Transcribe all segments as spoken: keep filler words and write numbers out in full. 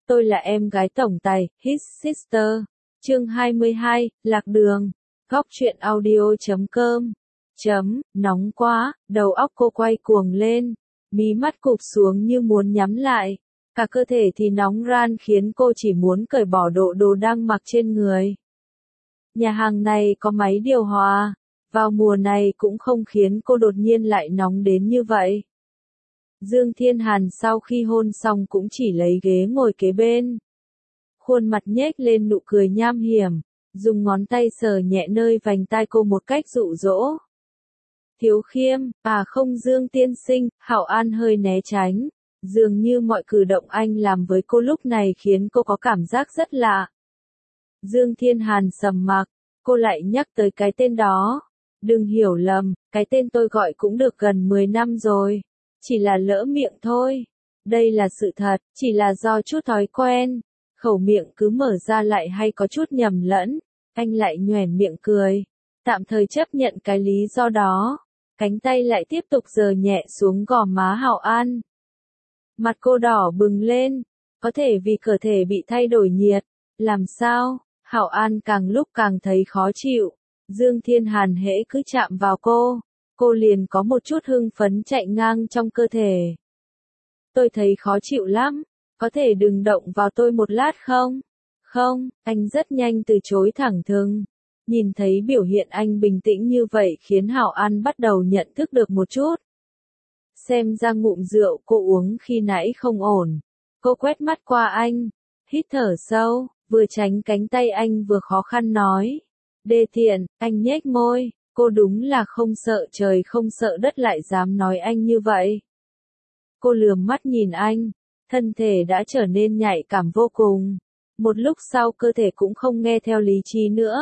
tôi là em gái tổng tài, His Sister. Chương hai mươi hai, Lạc Đường. Góc truyện audio chấm com. Chấm, nóng quá, đầu óc cô quay cuồng lên, mí mắt cụp xuống như muốn nhắm lại, cả cơ thể thì nóng ran khiến cô chỉ muốn cởi bỏ bộ đồ đang mặc trên người. Nhà hàng này có máy điều hòa, vào mùa này cũng không khiến cô đột nhiên lại nóng đến như vậy. Dương Thiên Hàn sau khi hôn xong cũng chỉ lấy ghế ngồi kế bên. Khuôn mặt nhếch lên nụ cười nham hiểm, dùng ngón tay sờ nhẹ nơi vành tai cô một cách dụ dỗ. Thiếu Khiêm, à không Dương tiên sinh, Hạo An hơi né tránh. Dường như mọi cử động anh làm với cô lúc này khiến cô có cảm giác rất lạ. Dương Thiên Hàn sầm mặc, cô lại nhắc tới cái tên đó. Đừng hiểu lầm, cái tên tôi gọi cũng được gần mười năm rồi. Chỉ là lỡ miệng thôi. Đây là sự thật, chỉ là do chút thói quen. Khẩu miệng cứ mở ra lại hay có chút nhầm lẫn. Anh lại nhoẻn miệng cười. Tạm thời chấp nhận cái lý do đó. Cánh tay lại tiếp tục giơ nhẹ xuống gò má Hạo An. Mặt cô đỏ bừng lên. Có thể vì cơ thể bị thay đổi nhiệt. Làm sao? Hạo An càng lúc càng thấy khó chịu. Dương Thiên Hàn hễ cứ chạm vào cô, cô liền có một chút hưng phấn chạy ngang trong cơ thể. Tôi thấy khó chịu lắm, có thể đừng động vào tôi một lát không? Không, anh rất nhanh từ chối thẳng thừng. Nhìn thấy biểu hiện anh bình tĩnh như vậy khiến Hạo An bắt đầu nhận thức được một chút. Xem ra ngụm rượu cô uống khi nãy không ổn. Cô quét mắt qua anh, hít thở sâu, vừa tránh cánh tay anh vừa khó khăn nói. Đê tiện, anh nhếch môi, cô đúng là không sợ trời không sợ đất lại dám nói anh như vậy. Cô lườm mắt nhìn anh, thân thể đã trở nên nhạy cảm vô cùng. Một lúc sau cơ thể cũng không nghe theo lý trí nữa.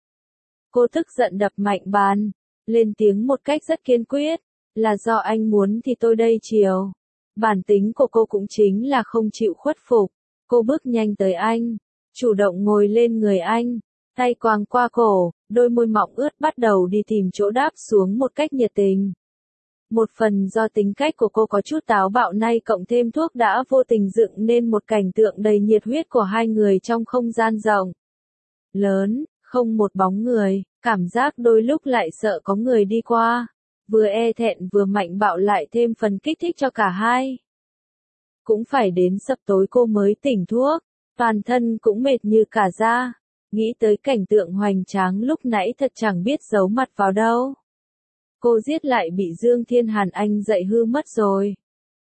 Cô tức giận đập mạnh bàn, lên tiếng một cách rất kiên quyết, là do anh muốn thì tôi đây chiều. Bản tính của cô cũng chính là không chịu khuất phục. Cô bước nhanh tới anh, chủ động ngồi lên người anh. Tay quàng qua cổ, đôi môi mọng ướt bắt đầu đi tìm chỗ đáp xuống một cách nhiệt tình. Một phần do tính cách của cô có chút táo bạo nay cộng thêm thuốc đã vô tình dựng nên một cảnh tượng đầy nhiệt huyết của hai người trong không gian rộng. Lớn, không một bóng người, cảm giác đôi lúc lại sợ có người đi qua. Vừa e thẹn vừa mạnh bạo lại thêm phần kích thích cho cả hai. Cũng phải đến sập tối cô mới tỉnh thuốc, toàn thân cũng mệt như cả da. Nghĩ tới cảnh tượng hoành tráng lúc nãy thật chẳng biết giấu mặt vào đâu. Cô giết lại bị Dương Thiên Hàn anh dậy hư mất rồi.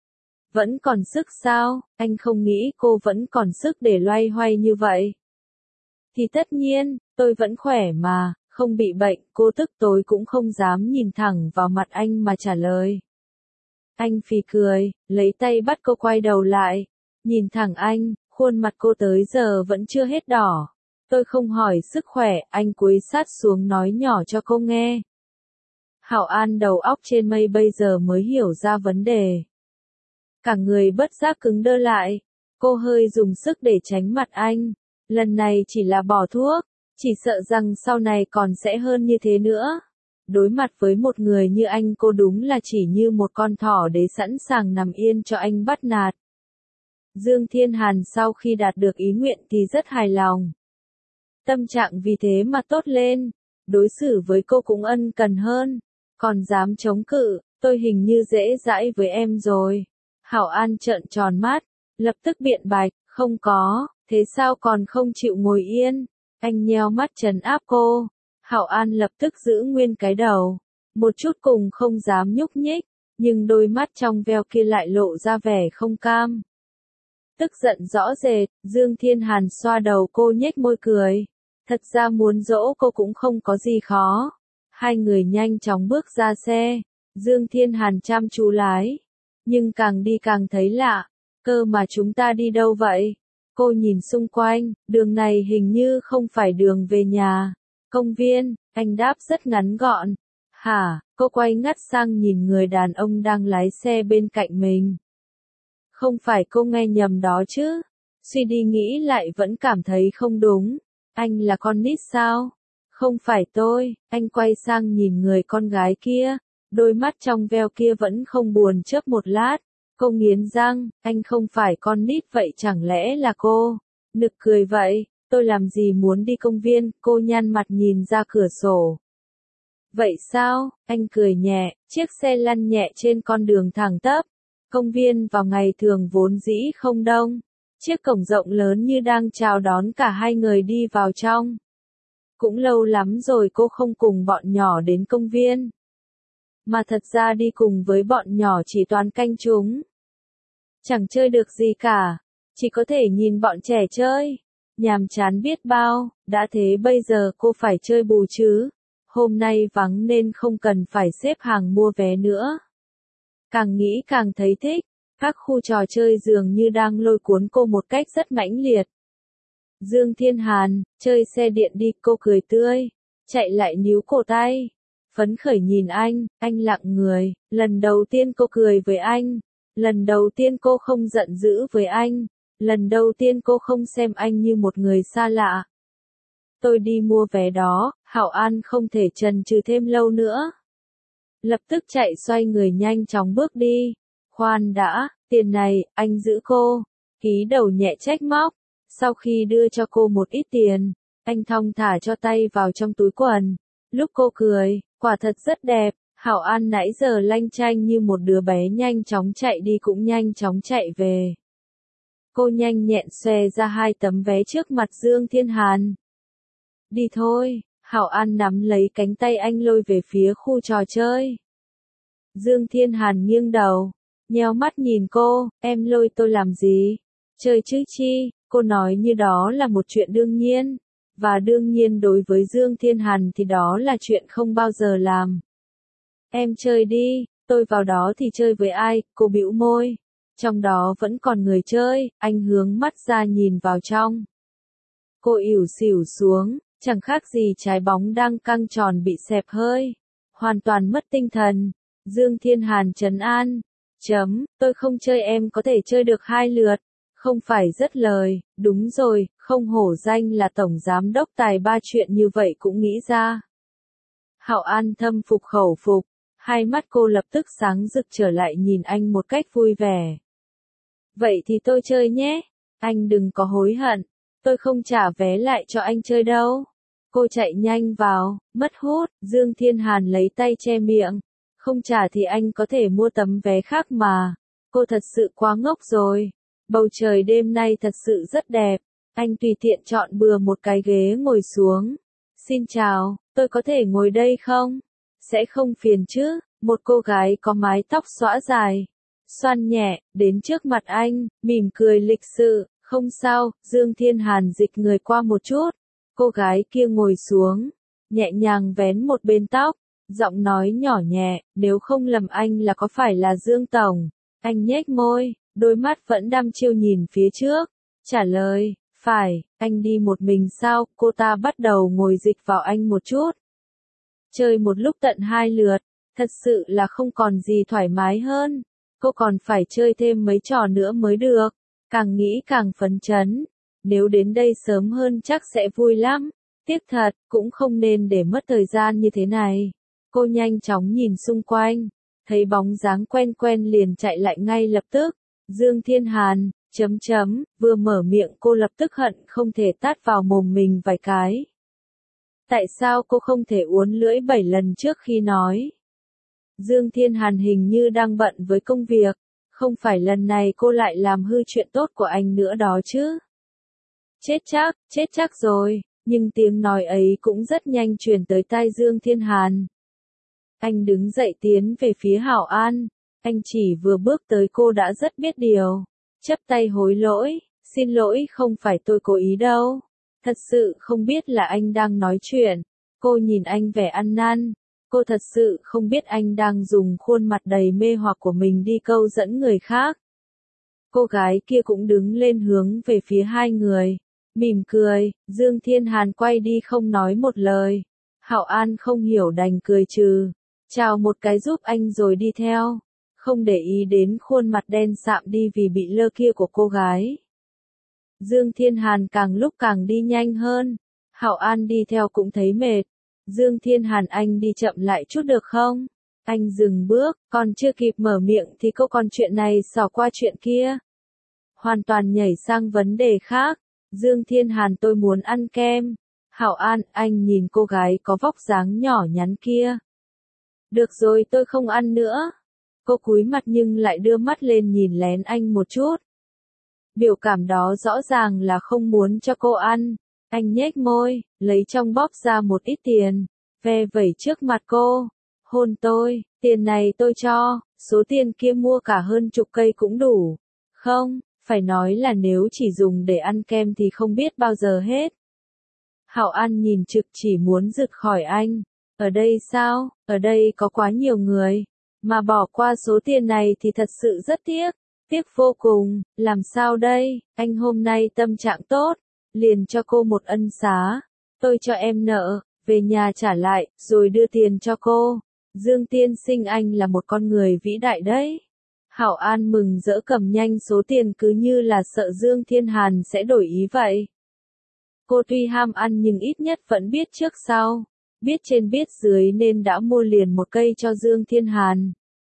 Vẫn còn sức sao, anh không nghĩ cô vẫn còn sức để loay hoay như vậy. Thì tất nhiên, tôi vẫn khỏe mà, không bị bệnh, cô tức tối cũng không dám nhìn thẳng vào mặt anh mà trả lời. Anh phì cười, lấy tay bắt cô quay đầu lại, nhìn thẳng anh, khuôn mặt cô tới giờ vẫn chưa hết đỏ. Tôi không hỏi sức khỏe, anh cúi sát xuống nói nhỏ cho cô nghe. Hạo An đầu óc trên mây bây giờ mới hiểu ra vấn đề. Cả người bất giác cứng đơ lại, cô hơi dùng sức để tránh mặt anh. Lần này chỉ là bỏ thuốc, chỉ sợ rằng sau này còn sẽ hơn như thế nữa. Đối mặt với một người như anh cô đúng là chỉ như một con thỏ để sẵn sàng nằm yên cho anh bắt nạt. Dương Thiên Hàn sau khi đạt được ý nguyện thì rất hài lòng. Tâm trạng vì thế mà tốt lên, đối xử với cô cũng ân cần hơn, còn dám chống cự, tôi hình như dễ dãi với em rồi. Hạo An trợn tròn mắt, lập tức biện bạch, không có, thế sao còn không chịu ngồi yên? Anh nheo mắt trấn áp cô. Hạo An lập tức giữ nguyên cái đầu, một chút cùng không dám nhúc nhích, nhưng đôi mắt trong veo kia lại lộ ra vẻ không cam. Tức giận rõ rệt, Dương Thiên Hàn xoa đầu cô nhếch môi cười. Thật ra muốn dỗ cô cũng không có gì khó. Hai người nhanh chóng bước ra xe. Dương Thiên Hàn chăm chú lái. Nhưng càng đi càng thấy lạ. Cơ mà chúng ta đi đâu vậy? Cô nhìn xung quanh, đường này hình như không phải đường về nhà. Công viên, anh đáp rất ngắn gọn. Hả, cô quay ngắt sang nhìn người đàn ông đang lái xe bên cạnh mình. Không phải cô nghe nhầm đó chứ? Suy đi nghĩ lại vẫn cảm thấy không đúng. Anh là con nít sao? Không phải tôi, anh quay sang nhìn người con gái kia, đôi mắt trong veo kia vẫn không buồn chớp một lát, Cô nghiến răng, anh không phải con nít vậy chẳng lẽ là cô? Nực cười vậy, tôi làm gì muốn đi công viên, cô nhăn mặt nhìn ra cửa sổ. Vậy sao, anh cười nhẹ, chiếc xe lăn nhẹ trên con đường thẳng tắp. Công viên vào ngày thường vốn dĩ không đông. Chiếc cổng rộng lớn như đang chào đón cả hai người đi vào trong. Cũng lâu lắm rồi cô không cùng bọn nhỏ đến công viên. Mà thật ra đi cùng với bọn nhỏ chỉ toàn canh chúng. Chẳng chơi được gì cả, chỉ có thể nhìn bọn trẻ chơi. Nhàm chán biết bao, đã thế bây giờ cô phải chơi bù chứ. Hôm nay vắng nên không cần phải xếp hàng mua vé nữa. Càng nghĩ càng thấy thích, các khu trò chơi dường như đang lôi cuốn cô một cách rất mãnh liệt. Dương Thiên Hàn, chơi xe điện đi, cô cười tươi, chạy lại níu cổ tay. Phấn khởi nhìn anh, anh lặng người, lần đầu tiên cô cười với anh, lần đầu tiên cô không giận dữ với anh, lần đầu tiên cô không xem anh như một người xa lạ. Tôi đi mua vé đó, Hạo An không thể chần chừ thêm lâu nữa. Lập tức chạy xoay người nhanh chóng bước đi. Khoan đã, tiền này, anh giữ cô. Ký đầu nhẹ trách móc. Sau khi đưa cho cô một ít tiền, anh thong thả cho tay vào trong túi quần. Lúc cô cười, quả thật rất đẹp. Hạo An nãy giờ lanh chanh như một đứa bé nhanh chóng chạy đi cũng nhanh chóng chạy về. Cô nhanh nhẹn xòe ra hai tấm vé trước mặt Dương Thiên Hàn. Đi thôi, Hạo An nắm lấy cánh tay anh lôi về phía khu trò chơi. Dương Thiên Hàn nghiêng đầu, nheo mắt nhìn cô, em lôi tôi làm gì? Chơi chứ chi, cô nói như đó là một chuyện đương nhiên. Và đương nhiên đối với Dương Thiên Hàn thì đó là chuyện không bao giờ làm. Em chơi đi, tôi vào đó thì chơi với ai, cô bĩu môi. Trong đó vẫn còn người chơi, anh hướng mắt ra nhìn vào trong. Cô ỉu xỉu xuống, chẳng khác gì trái bóng đang căng tròn bị xẹp hơi. Hoàn toàn mất tinh thần. Dương Thiên Hàn trấn an. Chấm, tôi không chơi em có thể chơi được hai lượt. Không phải rất lời, đúng rồi, không hổ danh là tổng giám đốc tài ba chuyện như vậy cũng nghĩ ra. Hạo An thâm phục khẩu phục, hai mắt cô lập tức sáng rực trở lại nhìn anh một cách vui vẻ. Vậy thì tôi chơi nhé, anh đừng có hối hận, tôi không trả vé lại cho anh chơi đâu. Cô chạy nhanh vào, mất hút, Dương Thiên Hàn lấy tay che miệng. Không trả thì anh có thể mua tấm vé khác mà. Cô thật sự quá ngốc rồi. Bầu trời đêm nay thật sự rất đẹp. Anh tùy tiện chọn bừa một cái ghế ngồi xuống. Xin chào, tôi có thể ngồi đây không? Sẽ không phiền chứ? Một cô gái có mái tóc xõa dài, xoăn nhẹ, đến trước mặt anh, mỉm cười lịch sự. Không sao, Dương Thiên Hàn dịch người qua một chút. Cô gái kia ngồi xuống, nhẹ nhàng vén một bên tóc, giọng nói nhỏ nhẹ, nếu không lầm anh là có phải là Dương Tổng. Anh nhếch môi, đôi mắt vẫn đăm chiêu nhìn phía trước, trả lời, phải, anh đi một mình sao, cô ta bắt đầu ngồi dịch vào anh một chút. Chơi một lúc tận hai lượt, thật sự là không còn gì thoải mái hơn, cô còn phải chơi thêm mấy trò nữa mới được, càng nghĩ càng phấn chấn, nếu đến đây sớm hơn chắc sẽ vui lắm, tiếc thật, cũng không nên để mất thời gian như thế này. Cô nhanh chóng nhìn xung quanh, thấy bóng dáng quen quen liền chạy lại ngay lập tức. Dương Thiên Hàn, chấm chấm, vừa mở miệng cô lập tức hận không thể tát vào mồm mình vài cái. Tại sao cô không thể uốn lưỡi bảy lần trước khi nói? Dương Thiên Hàn hình như đang bận với công việc, không phải lần này cô lại làm hư chuyện tốt của anh nữa đó chứ? Chết chắc, chết chắc rồi, nhưng tiếng nói ấy cũng rất nhanh truyền tới tai Dương Thiên Hàn. Anh đứng dậy tiến về phía Hạo An, anh chỉ vừa bước tới cô đã rất biết điều, chắp tay hối lỗi, xin lỗi không phải tôi cố ý đâu, thật sự không biết là anh đang nói chuyện, cô nhìn anh vẻ ăn năn, cô thật sự không biết anh đang dùng khuôn mặt đầy mê hoặc của mình đi câu dẫn người khác. Cô gái kia cũng đứng lên hướng về phía hai người, mỉm cười, Dương Thiên Hàn quay đi không nói một lời, Hạo An không hiểu đành cười trừ. Chào một cái giúp anh rồi đi theo, không để ý đến khuôn mặt đen sạm đi vì bị lơ kia của cô gái. Dương Thiên Hàn càng lúc càng đi nhanh hơn, Hạo An đi theo cũng thấy mệt. Dương Thiên Hàn anh đi chậm lại chút được không? Anh dừng bước, còn chưa kịp mở miệng thì cô còn chuyện này xỏ qua chuyện kia. Hoàn toàn nhảy sang vấn đề khác. Dương Thiên Hàn, tôi muốn ăn kem. Hảo An, anh nhìn cô gái có vóc dáng nhỏ nhắn kia. Được rồi, tôi không ăn nữa. Cô cúi mặt nhưng lại đưa mắt lên nhìn lén anh một chút. Biểu cảm đó rõ ràng là không muốn cho cô ăn. Anh nhếch môi, lấy trong bóp ra một ít tiền, ve vẩy trước mặt cô. Hôn tôi, tiền này tôi cho, số tiền kia mua cả hơn chục cây cũng đủ. Không, phải nói là nếu chỉ dùng để ăn kem thì không biết bao giờ hết. Hảo An nhìn trực chỉ muốn rượt khỏi anh. Ở đây sao, ở đây có quá nhiều người, mà bỏ qua số tiền này thì thật sự rất tiếc. Tiếc vô cùng, làm sao đây, anh hôm nay tâm trạng tốt, liền cho cô một ân xá. Tôi cho em nợ, về nhà trả lại, rồi đưa tiền cho cô. Dương tiên sinh, anh là một con người vĩ đại đấy. Hảo An mừng rỡ cầm nhanh số tiền cứ như là sợ Dương Thiên Hàn sẽ đổi ý vậy. Cô tuy ham ăn nhưng ít nhất vẫn biết trước sau, biết trên biết dưới nên đã mua liền một cây cho Dương Thiên Hàn.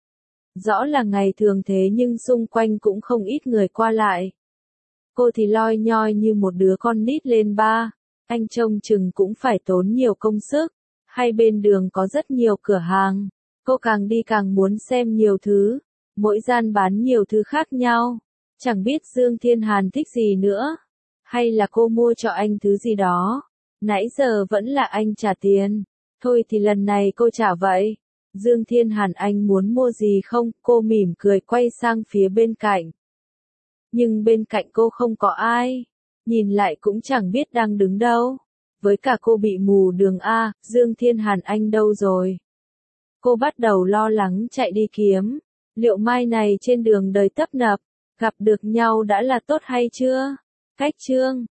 Rõ là ngày thường thế nhưng xung quanh cũng không ít người qua lại. Cô thì loi nhoi như một đứa con nít lên ba, anh trông chừng cũng phải tốn nhiều công sức. Hai bên đường có rất nhiều cửa hàng, cô càng đi càng muốn xem nhiều thứ, mỗi gian bán nhiều thứ khác nhau. Chẳng biết Dương Thiên Hàn thích gì nữa, hay là cô mua cho anh thứ gì đó. Nãy giờ vẫn là anh trả tiền, thôi thì lần này cô trả vậy. Dương Thiên Hàn, anh muốn mua gì không? Cô mỉm cười quay sang phía bên cạnh. Nhưng bên cạnh cô không có ai, nhìn lại cũng chẳng biết đang đứng đâu. Với cả cô bị mù đường a, Dương Thiên Hàn anh đâu rồi? Cô bắt đầu lo lắng chạy đi kiếm. Liệu mai này trên đường đời tấp nập, gặp được nhau đã là tốt hay chưa? Cách chương